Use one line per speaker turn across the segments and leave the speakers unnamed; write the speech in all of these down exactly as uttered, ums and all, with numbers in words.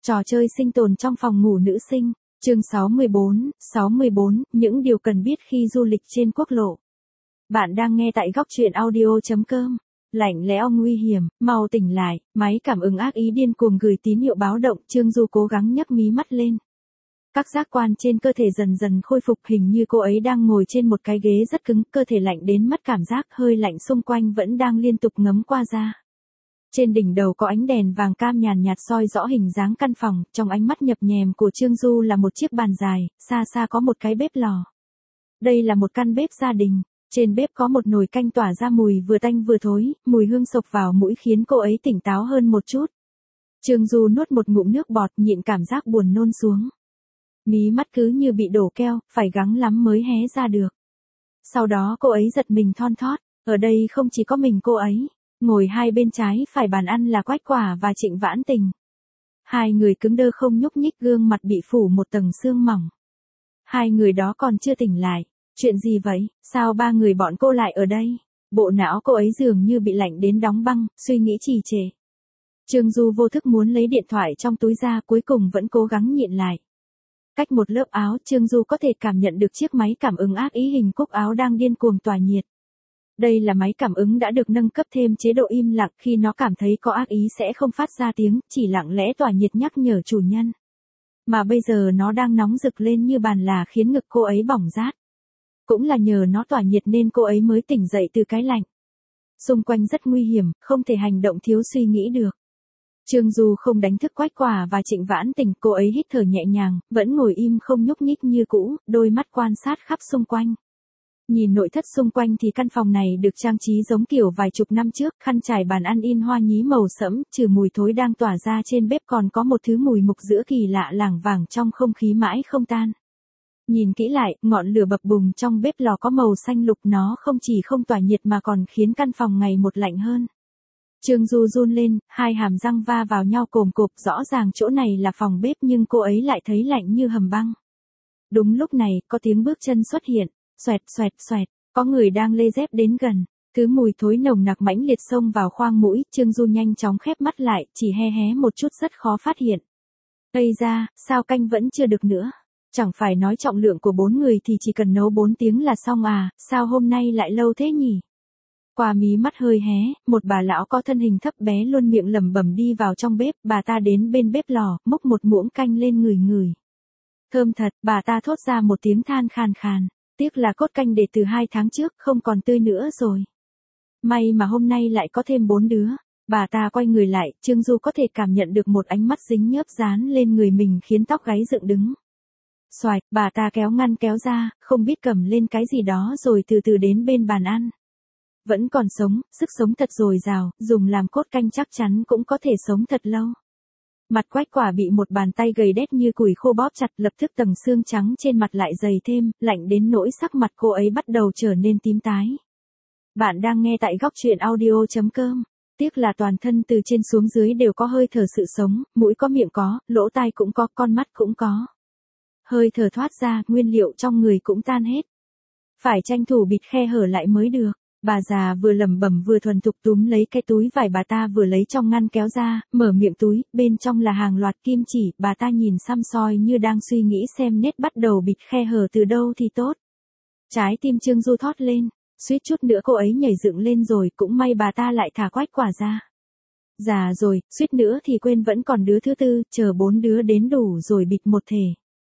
Trò chơi sinh tồn trong phòng ngủ nữ sinh, chương sáu mươi bốn, sáu mươi bốn, những điều cần biết khi du lịch trên quốc lộ. Bạn đang nghe tại góc truyện audio chấm com. Lạnh lẽo nguy hiểm, mau tỉnh lại, máy cảm ứng ác ý điên cuồng gửi tín hiệu báo động, Trương Du cố gắng nhấc mí mắt lên. Các giác quan trên cơ thể dần dần khôi phục, hình như cô ấy đang ngồi trên một cái ghế rất cứng, cơ thể lạnh đến mất cảm giác, hơi lạnh xung quanh vẫn đang liên tục ngấm qua da. Trên đỉnh đầu có ánh đèn vàng cam nhàn nhạt soi rõ hình dáng căn phòng, trong ánh mắt nhập nhèm của Trương Du là một chiếc bàn dài, xa xa có một cái bếp lò. Đây là một căn bếp gia đình, trên bếp có một nồi canh tỏa ra mùi vừa tanh vừa thối, mùi hương xộc vào mũi khiến cô ấy tỉnh táo hơn một chút. Trương Du nuốt một ngụm nước bọt, nhịn cảm giác buồn nôn xuống. Mí mắt cứ như bị đổ keo, phải gắng lắm mới hé ra được. Sau đó cô ấy giật mình thon thót, ở đây không chỉ có mình cô ấy. Ngồi hai bên trái phải bàn ăn là Quách Quả và Trịnh Vãn Tình. Hai người cứng đơ không nhúc nhích, gương mặt bị phủ một tầng sương mỏng. Hai người đó còn chưa tỉnh lại. Chuyện gì vậy, sao ba người bọn cô lại ở đây? Bộ não cô ấy dường như bị lạnh đến đóng băng, suy nghĩ trì trệ. Trương Du vô thức muốn lấy điện thoại trong túi ra, cuối cùng vẫn cố gắng nhịn lại. Cách một lớp áo, Trương Du có thể cảm nhận được chiếc máy cảm ứng ác ý hình cúc áo đang điên cuồng tỏa nhiệt. Đây là máy cảm ứng đã được nâng cấp thêm chế độ im lặng, khi nó cảm thấy có ác ý sẽ không phát ra tiếng, chỉ lặng lẽ tỏa nhiệt nhắc nhở chủ nhân. Mà bây giờ nó đang nóng rực lên như bàn là khiến ngực cô ấy bỏng rát. Cũng là nhờ nó tỏa nhiệt nên cô ấy mới tỉnh dậy từ cái lạnh. Xung quanh rất nguy hiểm, không thể hành động thiếu suy nghĩ được. Trương Du không đánh thức Quách Quả và Trịnh Vãn Tình, cô ấy hít thở nhẹ nhàng, vẫn ngồi im không nhúc nhích như cũ, đôi mắt quan sát khắp xung quanh. Nhìn nội thất xung quanh thì căn phòng này được trang trí giống kiểu vài chục năm trước, khăn trải bàn ăn in hoa nhí màu sẫm, trừ mùi thối đang tỏa ra trên bếp còn có một thứ mùi mục giữa kỳ lạ lảng vảng trong không khí mãi không tan. Nhìn kỹ lại, ngọn lửa bập bùng trong bếp lò có màu xanh lục, nó không chỉ không tỏa nhiệt mà còn khiến căn phòng ngày một lạnh hơn. Trương Du run lên, hai hàm răng va vào nhau cồm cộp, rõ ràng chỗ này là phòng bếp nhưng cô ấy lại thấy lạnh như hầm băng. Đúng lúc này, có tiếng bước chân xuất hiện. Xoẹt xoẹt xoẹt, có người đang lê dép đến gần, thứ mùi thối nồng nặc mãnh liệt xông vào khoang mũi, Trương Du nhanh chóng khép mắt lại, chỉ hé hé một chút rất khó phát hiện. Ây da, sao canh vẫn chưa được nữa? Chẳng phải nói trọng lượng của bốn người thì chỉ cần nấu bốn tiếng là xong à, sao hôm nay lại lâu thế nhỉ? Qua mí mắt hơi hé, một bà lão có thân hình thấp bé luôn miệng lẩm bẩm đi vào trong bếp, bà ta đến bên bếp lò, múc một muỗng canh lên ngửi ngửi. Thơm thật, bà ta thốt ra một tiếng than khàn khàn. Tiếc là cốt canh để từ hai tháng trước, không còn tươi nữa rồi. May mà hôm nay lại có thêm bốn đứa. Bà ta quay người lại, Trương Du có thể cảm nhận được một ánh mắt dính nhớp dán lên người mình khiến tóc gáy dựng đứng. Xoạch, bà ta kéo ngăn kéo ra, không biết cầm lên cái gì đó rồi từ từ đến bên bàn ăn. Vẫn còn sống, sức sống thật dồi dào, dùng làm cốt canh chắc chắn cũng có thể sống thật lâu. Mặt Quách Quả bị một bàn tay gầy đét như củi khô bóp chặt, lập tức tầng xương trắng trên mặt lại dày thêm, lạnh đến nỗi sắc mặt cô ấy bắt đầu trở nên tím tái. Bạn đang nghe tại góc truyện audio chấm com. Tiếc là toàn thân từ trên xuống dưới đều có hơi thở sự sống, mũi có, miệng có, lỗ tai cũng có, con mắt cũng có. Hơi thở thoát ra, nguyên liệu trong người cũng tan hết. Phải tranh thủ bịt khe hở lại mới được. Bà già vừa lẩm bẩm vừa thuần thục túm lấy cái túi vải bà ta vừa lấy trong ngăn kéo ra, mở miệng túi, bên trong là hàng loạt kim chỉ, bà ta nhìn xăm soi như đang suy nghĩ xem nét bắt đầu bịt khe hở từ đâu thì tốt. Trái tim Trương Du thót lên, suýt chút nữa cô ấy nhảy dựng lên rồi, cũng may bà ta lại thả Quách Quả ra. Già rồi, suýt nữa thì quên vẫn còn đứa thứ tư, chờ bốn đứa đến đủ rồi bịt một thể.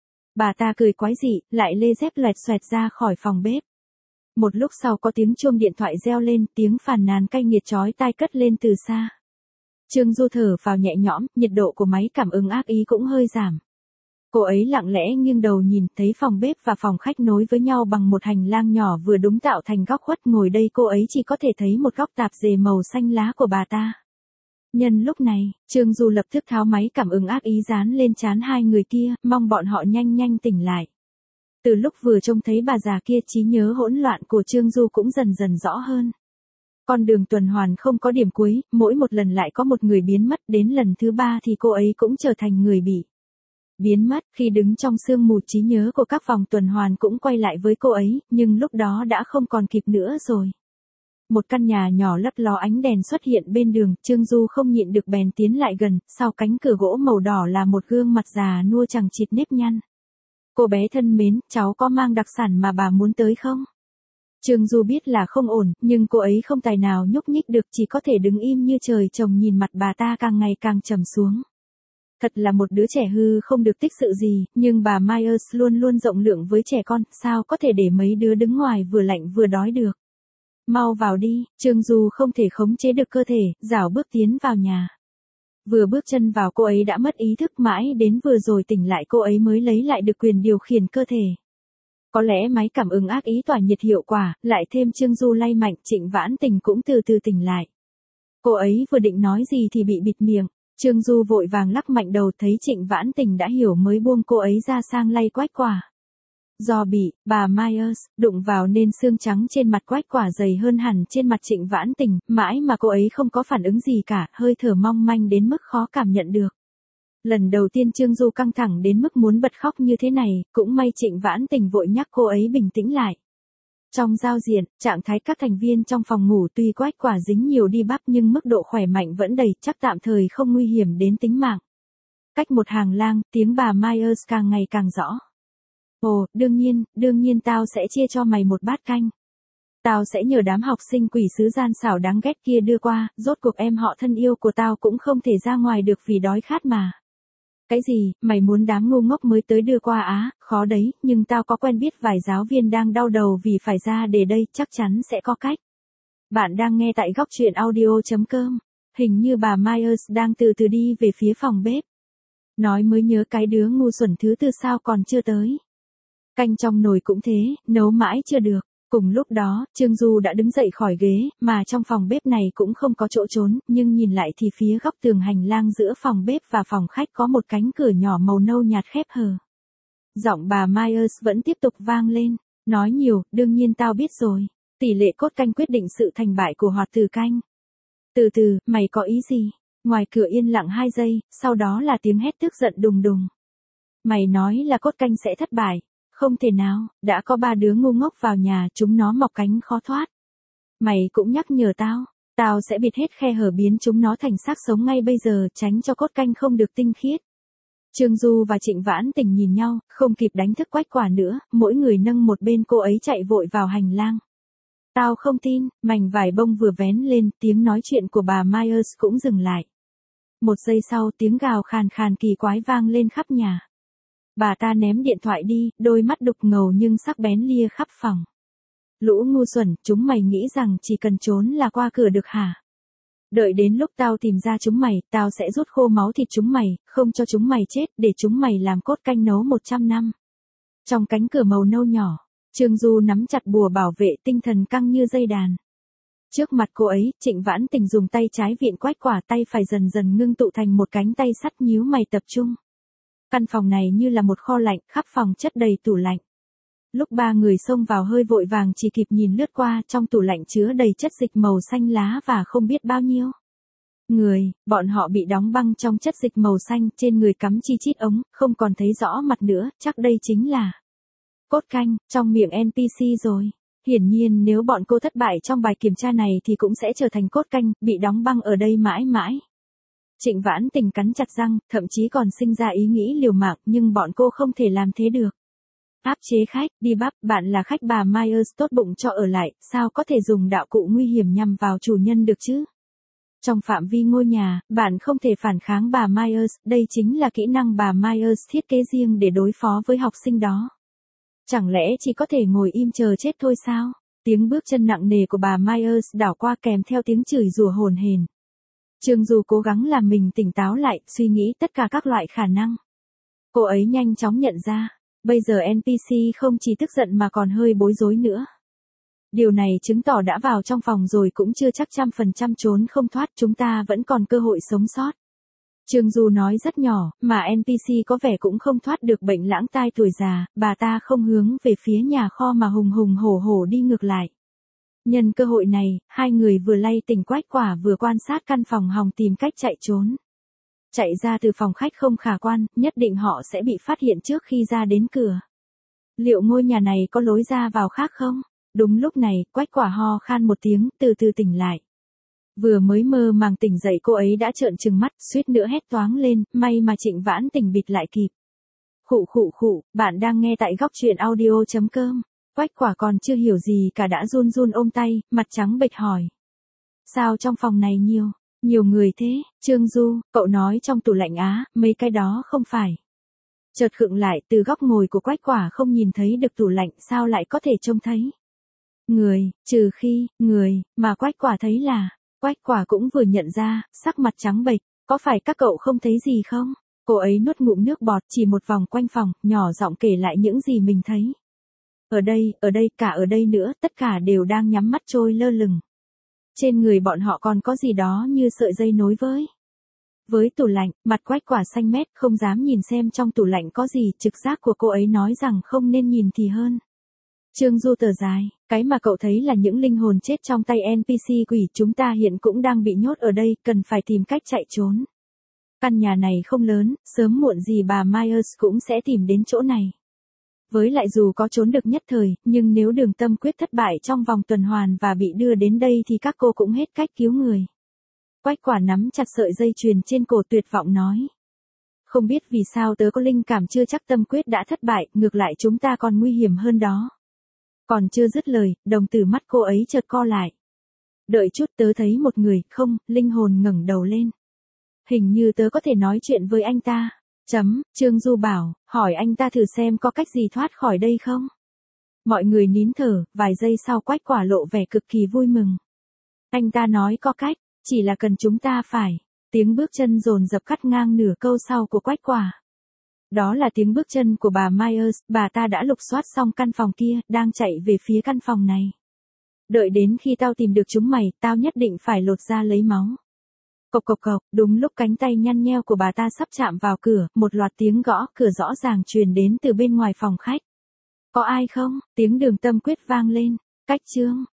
Bà ta cười quái dị, lại lê dép loẹt xoẹt ra khỏi phòng bếp. Một lúc sau có tiếng chuông điện thoại reo lên, tiếng phàn nàn cay nghiệt chói tai cất lên từ xa. Trương Du thở vào nhẹ nhõm, nhiệt độ của máy cảm ứng ác ý cũng hơi giảm. Cô ấy lặng lẽ nghiêng đầu nhìn, thấy phòng bếp và phòng khách nối với nhau bằng một hành lang nhỏ vừa đúng tạo thành góc khuất, ngồi đây cô ấy chỉ có thể thấy một góc tạp dề màu xanh lá của bà ta. Nhân lúc này, Trương Du lập tức tháo máy cảm ứng ác ý dán lên trán hai người kia, mong bọn họ nhanh nhanh tỉnh lại. Từ lúc vừa trông thấy bà già kia, trí nhớ hỗn loạn của Trương Du cũng dần dần rõ hơn. Con đường tuần hoàn không có điểm cuối, mỗi một lần lại có một người biến mất, đến lần thứ ba thì cô ấy cũng trở thành người bị biến mất. Khi đứng trong sương mù, trí nhớ của các vòng tuần hoàn cũng quay lại với cô ấy, nhưng lúc đó đã không còn kịp nữa rồi. Một căn nhà nhỏ lấp ló ánh đèn xuất hiện bên đường, Trương Du không nhịn được bèn tiến lại gần, sau cánh cửa gỗ màu đỏ là một gương mặt già nua chằng chịt nếp nhăn. Cô bé thân mến, cháu có mang đặc sản mà bà muốn tới không? Trương Du biết là không ổn, nhưng cô ấy không tài nào nhúc nhích được, chỉ có thể đứng im như trời trồng nhìn mặt bà ta càng ngày càng trầm xuống. Thật là một đứa trẻ hư không được tích sự gì, nhưng bà Myers luôn luôn rộng lượng với trẻ con, sao có thể để mấy đứa đứng ngoài vừa lạnh vừa đói được. Mau vào đi, Trương Du không thể khống chế được cơ thể, rảo bước tiến vào nhà. Vừa bước chân vào cô ấy đã mất ý thức, mãi đến vừa rồi tỉnh lại cô ấy mới lấy lại được quyền điều khiển cơ thể. Có lẽ máy cảm ứng ác ý tỏa nhiệt hiệu quả, lại thêm Trương Du lay mạnh, Trịnh Vãn Tình cũng từ từ tỉnh lại. Cô ấy vừa định nói gì thì bị bịt miệng, Trương Du vội vàng lắc mạnh đầu, thấy Trịnh Vãn Tình đã hiểu mới buông cô ấy ra sang lay quách quả. Do bị, bà Myers, đụng vào nên xương trắng trên mặt quách quả dày hơn hẳn trên mặt Trịnh Vãn Tình, mãi mà cô ấy không có phản ứng gì cả, hơi thở mong manh đến mức khó cảm nhận được. Lần đầu tiên Trương Du căng thẳng đến mức muốn bật khóc như thế này, cũng may Trịnh Vãn Tình vội nhắc cô ấy bình tĩnh lại. Trong giao diện, trạng thái các thành viên trong phòng ngủ tuy quách quả dính nhiều đi bắp nhưng mức độ khỏe mạnh vẫn đầy, chắc tạm thời không nguy hiểm đến tính mạng. Cách một hàng lang, tiếng bà Myers càng ngày càng rõ. Ồ, đương nhiên, đương nhiên tao sẽ chia cho mày một bát canh. Tao sẽ nhờ đám học sinh quỷ sứ gian xảo đáng ghét kia đưa qua, rốt cuộc em họ thân yêu của tao cũng không thể ra ngoài được vì đói khát mà. Cái gì, mày muốn đám ngu ngốc mới tới đưa qua á, khó đấy, nhưng tao có quen biết vài giáo viên đang đau đầu vì phải ra để đây, chắc chắn sẽ có cách. Bạn đang nghe tại góc truyện audio chấm com, hình như bà Myers đang từ từ đi về phía phòng bếp. Nói mới nhớ cái đứa ngu xuẩn thứ tư sao còn chưa tới. Canh trong nồi cũng thế, nấu mãi chưa được. Cùng lúc đó, Trương Du đã đứng dậy khỏi ghế, mà trong phòng bếp này cũng không có chỗ trốn, nhưng nhìn lại thì phía góc tường hành lang giữa phòng bếp và phòng khách có một cánh cửa nhỏ màu nâu nhạt khép hờ. Giọng bà Myers vẫn tiếp tục vang lên, nói nhiều, đương nhiên tao biết rồi. Tỷ lệ cốt canh quyết định sự thành bại của hoạt tử canh. Từ từ, mày có ý gì? Ngoài cửa yên lặng hai giây, sau đó là tiếng hét tức giận đùng đùng. Mày nói là cốt canh sẽ thất bại. Không thể nào, đã có ba đứa ngu ngốc vào nhà, chúng nó mọc cánh khó thoát. Mày cũng nhắc nhở tao, tao sẽ bịt hết khe hở biến chúng nó thành xác sống ngay bây giờ, tránh cho cốt canh không được tinh khiết. Trương Du và Trịnh Vãn Tình nhìn nhau, không kịp đánh thức quách quả nữa, mỗi người nâng một bên cô ấy chạy vội vào hành lang. Tao không tin, mảnh vải bông vừa vén lên, tiếng nói chuyện của bà Myers cũng dừng lại. Một giây sau tiếng gào khàn khàn kỳ quái vang lên khắp nhà. Bà ta ném điện thoại đi, đôi mắt đục ngầu nhưng sắc bén lia khắp phòng. Lũ ngu xuẩn, chúng mày nghĩ rằng chỉ cần trốn là qua cửa được hả? Đợi đến lúc tao tìm ra chúng mày, tao sẽ rút khô máu thịt chúng mày, không cho chúng mày chết, để chúng mày làm cốt canh nấu một trăm năm. Trong cánh cửa màu nâu nhỏ, Trương Du nắm chặt bùa bảo vệ, tinh thần căng như dây đàn. Trước mặt cô ấy, Trịnh Vãn Tình dùng tay trái viện quách quả, tay phải dần dần ngưng tụ thành một cánh tay sắt, nhíu mày tập trung. Căn phòng này như là một kho lạnh, khắp phòng chất đầy tủ lạnh. Lúc ba người xông vào hơi vội vàng chỉ kịp nhìn lướt qua, trong tủ lạnh chứa đầy chất dịch màu xanh lá và không biết bao nhiêu người, bọn họ bị đóng băng trong chất dịch màu xanh, trên người cắm chi chít ống, không còn thấy rõ mặt nữa, chắc đây chính là cốt canh, trong miệng en pê xê rồi. Hiển nhiên nếu bọn cô thất bại trong bài kiểm tra này thì cũng sẽ trở thành cốt canh, bị đóng băng ở đây mãi mãi. Trịnh Vãn Tình cắn chặt răng, thậm chí còn sinh ra ý nghĩ liều mạng, nhưng bọn cô không thể làm thế được. Áp chế khách, đi bắp, bạn là khách bà Myers tốt bụng cho ở lại, sao có thể dùng đạo cụ nguy hiểm nhằm vào chủ nhân được chứ? Trong phạm vi ngôi nhà, bạn không thể phản kháng bà Myers, đây chính là kỹ năng bà Myers thiết kế riêng để đối phó với học sinh đó. Chẳng lẽ chỉ có thể ngồi im chờ chết thôi sao? Tiếng bước chân nặng nề của bà Myers đảo qua kèm theo tiếng chửi rủa hồn hển. Trương Du cố gắng làm mình tỉnh táo lại, suy nghĩ tất cả các loại khả năng. Cô ấy nhanh chóng nhận ra, bây giờ en pê xê không chỉ tức giận mà còn hơi bối rối nữa. Điều này chứng tỏ đã vào trong phòng rồi cũng chưa chắc trăm phần trăm trốn không thoát, chúng ta vẫn còn cơ hội sống sót. Trương Du nói rất nhỏ, mà en pê xê có vẻ cũng không thoát được bệnh lãng tai tuổi già, bà ta không hướng về phía nhà kho mà hùng hùng hổ hổ đi ngược lại. Nhân cơ hội này, hai người vừa lay tỉnh quách quả vừa quan sát căn phòng hòng tìm cách chạy trốn. Chạy ra từ phòng khách không khả quan, nhất định họ sẽ bị phát hiện trước khi ra đến cửa. Liệu ngôi nhà này có lối ra vào khác không? Đúng lúc này, Quách Quả ho khan một tiếng, từ từ tỉnh lại. Vừa mới mơ màng tỉnh dậy cô ấy đã trợn trừng mắt, suýt nữa hét toáng lên, may mà Trịnh Vãn Tình bịt lại kịp. Khụ khụ khụ, bạn đang nghe tại góc truyện audio.com. Quách Quả còn chưa hiểu gì cả đã run run ôm tay, mặt trắng bệch hỏi. Sao trong phòng này nhiều, nhiều người thế, Trương Du, cậu nói trong tủ lạnh á, mấy cái đó không phải. Chợt khựng lại, từ góc ngồi của Quách Quả không nhìn thấy được tủ lạnh, sao lại có thể trông thấy người, trừ khi, người, mà Quách Quả thấy là, Quách Quả cũng vừa nhận ra, sắc mặt trắng bệch, có phải các cậu không thấy gì không? Cô ấy nuốt ngụm nước bọt, chỉ một vòng quanh phòng, nhỏ giọng kể lại những gì mình thấy. Ở đây, ở đây, cả ở đây nữa, tất cả đều đang nhắm mắt trôi lơ lửng. Trên người bọn họ còn có gì đó như sợi dây nối với. Với tủ lạnh, mặt Quách Quả xanh mét, không dám nhìn xem trong tủ lạnh có gì, trực giác của cô ấy nói rằng không nên nhìn thì hơn. Trương Du thở dài, cái mà cậu thấy là những linh hồn chết trong tay en pê xê quỷ, chúng ta hiện cũng đang bị nhốt ở đây, cần phải tìm cách chạy trốn. Căn nhà này không lớn, sớm muộn gì bà Myers cũng sẽ tìm đến chỗ này. Với lại dù có trốn được nhất thời, nhưng nếu Đường Tâm Quyết thất bại trong vòng tuần hoàn và bị đưa đến đây thì các cô cũng hết cách cứu người. Quách Quả nắm chặt sợi dây chuyền trên cổ, tuyệt vọng nói. Không biết vì sao tớ có linh cảm chưa chắc Tâm Quyết đã thất bại, ngược lại chúng ta còn nguy hiểm hơn đó. Còn chưa dứt lời, đồng tử mắt cô ấy chợt co lại. Đợi chút, tớ thấy một người, không, linh hồn ngẩng đầu lên. Hình như tớ có thể nói chuyện với anh ta. Chấm, Trương Du bảo, hỏi anh ta thử xem có cách gì thoát khỏi đây không? Mọi người nín thở, vài giây sau Quách Quả lộ vẻ cực kỳ vui mừng. Anh ta nói có cách, chỉ là cần chúng ta phải. Tiếng bước chân dồn dập cắt ngang nửa câu sau của Quách Quả. Đó là tiếng bước chân của bà Myers, bà ta đã lục soát xong căn phòng kia, đang chạy về phía căn phòng này. Đợi đến khi tao tìm được chúng mày, tao nhất định phải lột ra lấy máu. Cộc cộc cộc, đúng lúc cánh tay nhăn nheo của bà ta sắp chạm vào cửa, một loạt tiếng gõ cửa rõ ràng truyền đến từ bên ngoài phòng khách. Có ai không? Tiếng Đường Tâm Quyết vang lên. Cách Trương,